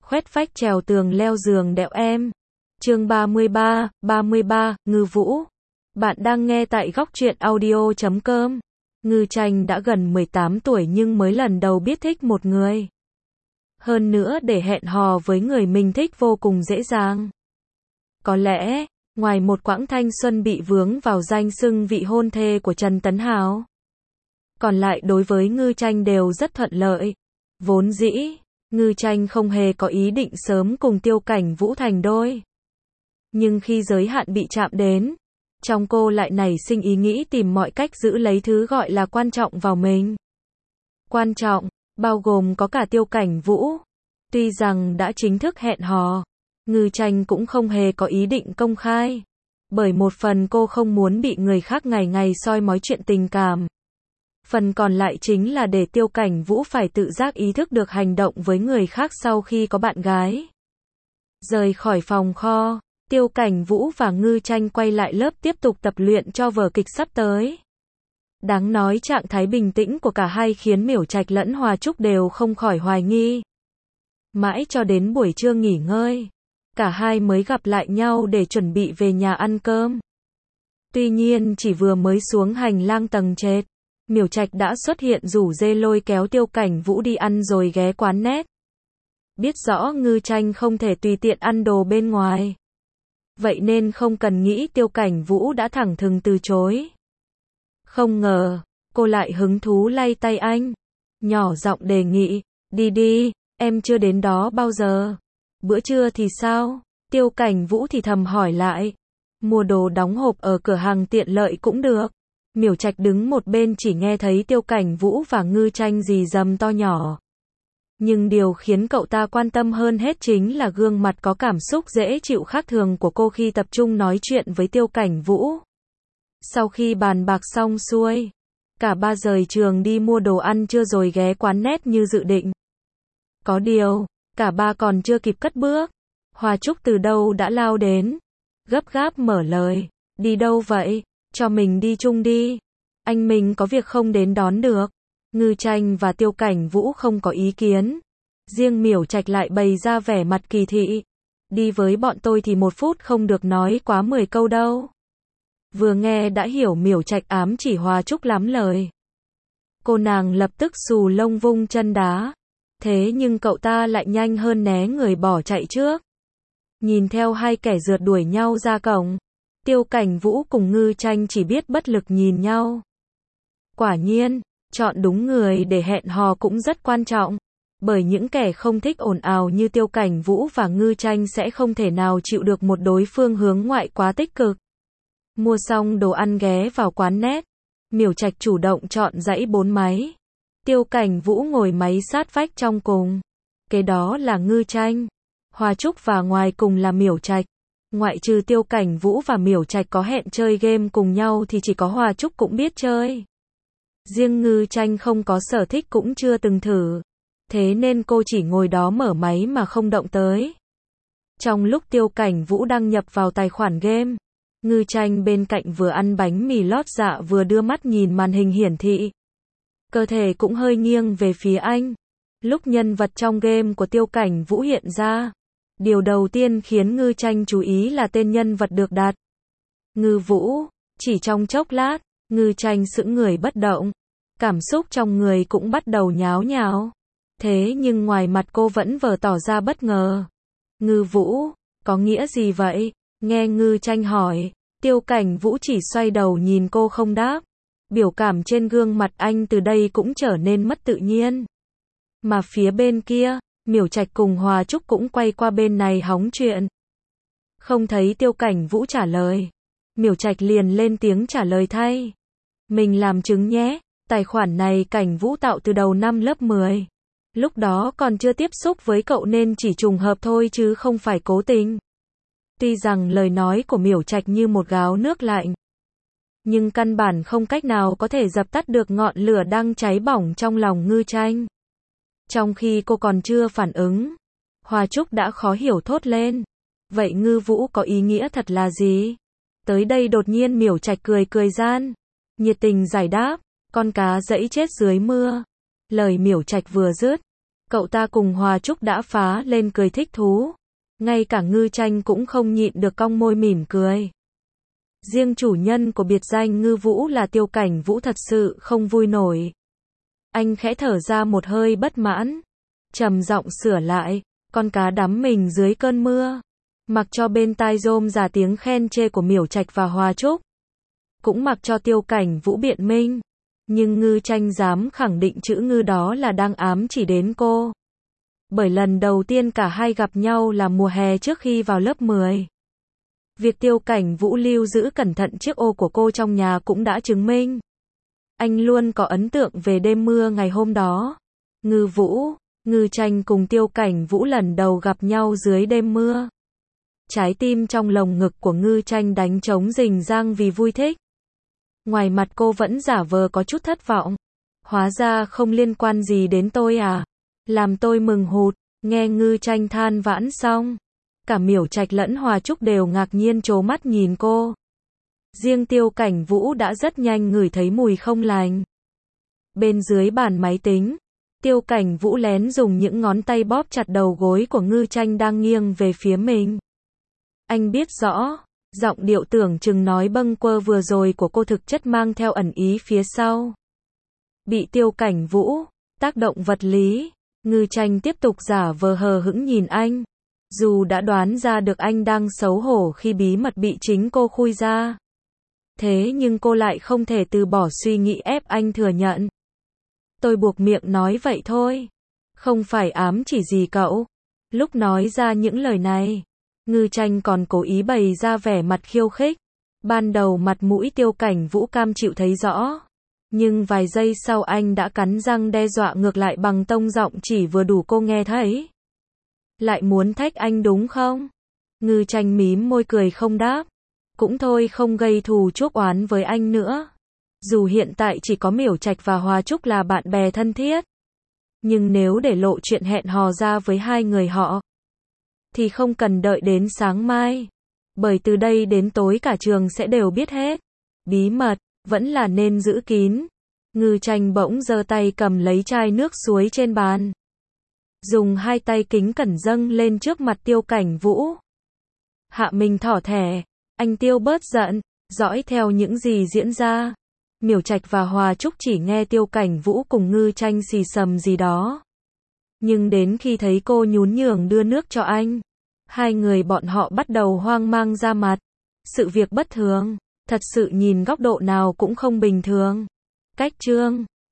khoét vách trèo tường leo giường đẹo em. Chương 33, Ngư Vũ. Bạn đang nghe tại góc truyện audio.com. Ngư Tranh đã gần 18 tuổi nhưng mới lần đầu biết thích một người. Hơn nữa để hẹn hò với người mình thích vô cùng dễ dàng. Có lẽ, ngoài một quãng thanh xuân bị vướng vào danh xưng vị hôn thê của Trần Tấn Hào, còn lại đối với Ngư Tranh đều rất thuận lợi. Vốn dĩ, Ngư Tranh không hề có ý định sớm cùng Tiêu Cảnh Vũ thành đôi. Nhưng khi giới hạn bị chạm đến, trong cô lại nảy sinh ý nghĩ tìm mọi cách giữ lấy thứ gọi là quan trọng vào mình. Quan trọng, bao gồm có cả Tiêu Cảnh Vũ. Tuy rằng đã chính thức hẹn hò, Ngư Tranh cũng không hề có ý định công khai. Bởi một phần cô không muốn bị người khác ngày ngày soi mói chuyện tình cảm. Phần còn lại chính là để Tiêu Cảnh Vũ phải tự giác ý thức được hành động với người khác sau khi có bạn gái. Rời khỏi phòng kho, Tiêu Cảnh Vũ và Ngư Tranh quay lại lớp tiếp tục tập luyện cho vở kịch sắp tới. Đáng nói trạng thái bình tĩnh của cả hai khiến Miểu Trạch lẫn Hòa Trúc đều không khỏi hoài nghi. Mãi cho đến buổi trưa nghỉ ngơi, cả hai mới gặp lại nhau để chuẩn bị về nhà ăn cơm. Tuy nhiên chỉ vừa mới xuống hành lang tầng trệt, Miểu Trạch đã xuất hiện rủ dê lôi kéo Tiêu Cảnh Vũ đi ăn rồi ghé quán nét. Biết rõ Ngư Tranh không thể tùy tiện ăn đồ bên ngoài. Vậy nên không cần nghĩ Tiêu Cảnh Vũ đã thẳng thừng từ chối. Không ngờ, cô lại hứng thú lay tay anh. Nhỏ giọng đề nghị, đi đi, em chưa đến đó bao giờ. Bữa trưa thì sao? Tiêu Cảnh Vũ thì thầm hỏi lại. Mua đồ đóng hộp ở cửa hàng tiện lợi cũng được. Miểu Trạch đứng một bên chỉ nghe thấy Tiêu Cảnh Vũ và Ngư Tranh rì rầm to nhỏ. Nhưng điều khiến cậu ta quan tâm hơn hết chính là gương mặt có cảm xúc dễ chịu khác thường của cô khi tập trung nói chuyện với Tiêu Cảnh Vũ. Sau khi bàn bạc xong xuôi, cả ba rời trường đi mua đồ ăn trưa rồi ghé quán nét như dự định. Có điều, cả ba còn chưa kịp cất bước, Hòa Trúc từ đâu đã lao đến, gấp gáp mở lời, đi đâu vậy? Cho mình đi chung đi. Anh mình có việc không đến đón được. Ngư Tranh và Tiêu Cảnh Vũ không có ý kiến. Riêng Miểu Trạch lại bày ra vẻ mặt kỳ thị. Đi với bọn tôi thì 1 phút không được nói quá 10 câu đâu. Vừa nghe đã hiểu Miểu Trạch ám chỉ Hòa Trúc lắm lời. Cô nàng lập tức xù lông vung chân đá. Thế nhưng cậu ta lại nhanh hơn né người bỏ chạy trước. Nhìn theo hai kẻ rượt đuổi nhau ra cổng, Tiêu Cảnh Vũ cùng Ngư Tranh chỉ biết bất lực nhìn nhau. Quả nhiên, chọn đúng người để hẹn hò cũng rất quan trọng. Bởi những kẻ không thích ồn ào như Tiêu Cảnh Vũ và Ngư Tranh sẽ không thể nào chịu được một đối phương hướng ngoại quá tích cực. Mua xong đồ ăn ghé vào quán nét, Miểu Trạch chủ động chọn dãy 4 máy. Tiêu Cảnh Vũ ngồi máy sát vách trong cùng. Kế đó là Ngư Tranh, Hòa Trúc và ngoài cùng là Miểu Trạch. Ngoại trừ Tiêu Cảnh Vũ và Miểu Trạch có hẹn chơi game cùng nhau thì chỉ có Hòa Trúc cũng biết chơi. Riêng Ngư Tranh không có sở thích cũng chưa từng thử. Thế nên cô chỉ ngồi đó mở máy mà không động tới. Trong lúc Tiêu Cảnh Vũ đăng nhập vào tài khoản game, Ngư Tranh bên cạnh vừa ăn bánh mì lót dạ vừa đưa mắt nhìn màn hình hiển thị. Cơ thể cũng hơi nghiêng về phía anh. Lúc nhân vật trong game của Tiêu Cảnh Vũ hiện ra, điều đầu tiên khiến Ngư Tranh chú ý là tên nhân vật được đặt. Ngư Vũ. Chỉ trong chốc lát, Ngư Tranh sững người bất động. Cảm xúc trong người cũng bắt đầu nháo nhào. Thế nhưng ngoài mặt cô vẫn vờ tỏ ra bất ngờ. Ngư Vũ, có nghĩa gì vậy? Nghe Ngư Tranh hỏi, Tiêu Cảnh Vũ chỉ xoay đầu nhìn cô không đáp. Biểu cảm trên gương mặt anh từ đây cũng trở nên mất tự nhiên. Mà phía bên kia, Miểu Trạch cùng Hòa Trúc cũng quay qua bên này hóng chuyện. Không thấy Tiêu Cảnh Vũ trả lời, Miểu Trạch liền lên tiếng trả lời thay. Mình làm chứng nhé, tài khoản này Cảnh Vũ tạo từ đầu năm lớp 10. Lúc đó còn chưa tiếp xúc với cậu nên chỉ trùng hợp thôi chứ không phải cố tình. Tuy rằng lời nói của Miểu Trạch như một gáo nước lạnh, nhưng căn bản không cách nào có thể dập tắt được ngọn lửa đang cháy bỏng trong lòng Ngư Tranh. Trong khi cô còn chưa phản ứng, Hòa Trúc đã khó hiểu thốt lên. Vậy Ngư Vũ có ý nghĩa thật là gì? Tới đây đột nhiên Miểu Trạch cười cười gian, nhiệt tình giải đáp, con cá giẫy chết dưới mưa. Lời Miểu Trạch vừa dứt, Cậu ta cùng Hòa Trúc đã phá lên cười thích thú. Ngay cả Ngư Tranh cũng không nhịn được cong môi mỉm cười. Riêng chủ nhân của biệt danh Ngư Vũ là Tiêu Cảnh Vũ thật sự không vui nổi. Anh khẽ thở ra một hơi bất mãn, trầm giọng sửa lại, con cá đắm mình dưới cơn mưa. Mặc cho bên tai rôm rả tiếng khen chê của Miểu Trạch và Hòa Trúc. Cũng mặc cho Tiêu Cảnh Vũ biện minh. Nhưng Ngư Tranh dám khẳng định chữ ngư đó là đang ám chỉ đến cô. Bởi lần đầu tiên cả hai gặp nhau là mùa hè trước khi vào lớp 10. Việc Tiêu Cảnh Vũ lưu giữ cẩn thận chiếc ô của cô trong nhà cũng đã chứng minh. Anh luôn có ấn tượng về đêm mưa ngày hôm đó. Ngư Vũ, Ngư Tranh cùng Tiêu Cảnh Vũ lần đầu gặp nhau dưới đêm mưa. Trái tim trong lồng ngực của Ngư Tranh đánh trống rình rang vì vui thích. Ngoài mặt cô vẫn giả vờ có chút thất vọng. Hóa ra không liên quan gì đến tôi à? Làm tôi mừng hụt. Nghe Ngư Tranh than vãn xong, cả Miểu Trạch lẫn Hòa Trúc đều ngạc nhiên trố mắt nhìn cô. Riêng Tiêu Cảnh Vũ đã rất nhanh ngửi thấy mùi không lành. Bên dưới bàn máy tính, Tiêu Cảnh Vũ lén dùng những ngón tay bóp chặt đầu gối của Ngư Tranh đang nghiêng về phía mình. Anh biết rõ, giọng điệu tưởng chừng nói bâng quơ vừa rồi của cô thực chất mang theo ẩn ý phía sau. Bị Tiêu Cảnh Vũ tác động vật lý, Ngư Tranh tiếp tục giả vờ hờ hững nhìn anh. Dù đã đoán ra được anh đang xấu hổ khi bí mật bị chính cô khui ra. Thế nhưng cô lại không thể từ bỏ suy nghĩ ép anh thừa nhận. Tôi buộc miệng nói vậy thôi. Không phải ám chỉ gì cậu. Lúc nói ra những lời này, Ngư Tranh còn cố ý bày ra vẻ mặt khiêu khích. Ban đầu mặt mũi Tiêu Cảnh Vũ cam chịu thấy rõ. Nhưng vài giây sau anh đã cắn răng đe dọa ngược lại bằng tông giọng chỉ vừa đủ cô nghe thấy. Lại muốn thách anh đúng không? Ngư Tranh mím môi cười không đáp. Cũng thôi không gây thù chuốc oán với anh nữa. Dù hiện tại chỉ có Miểu Trạch và Hòa Trúc là bạn bè thân thiết. Nhưng nếu để lộ chuyện hẹn hò ra với hai người họ, thì không cần đợi đến sáng mai. Bởi từ đây đến tối cả trường sẽ đều biết hết. Bí mật, vẫn là nên giữ kín. Ngư Tranh bỗng giơ tay cầm lấy chai nước suối trên bàn. Dùng hai tay kính cẩn dâng lên trước mặt Tiêu Cảnh Vũ. Hạ mình thỏ thẻ. Anh Tiêu bớt giận, dõi theo những gì diễn ra. Miểu Trạch và Hòa Trúc chỉ nghe Tiêu Cảnh Vũ cùng Ngư Tranh xì xầm gì đó. Nhưng đến khi thấy cô nhún nhường đưa nước cho anh, hai người bọn họ bắt đầu hoang mang ra mặt. Sự việc bất thường, thật sự nhìn góc độ nào cũng không bình thường. Cách chương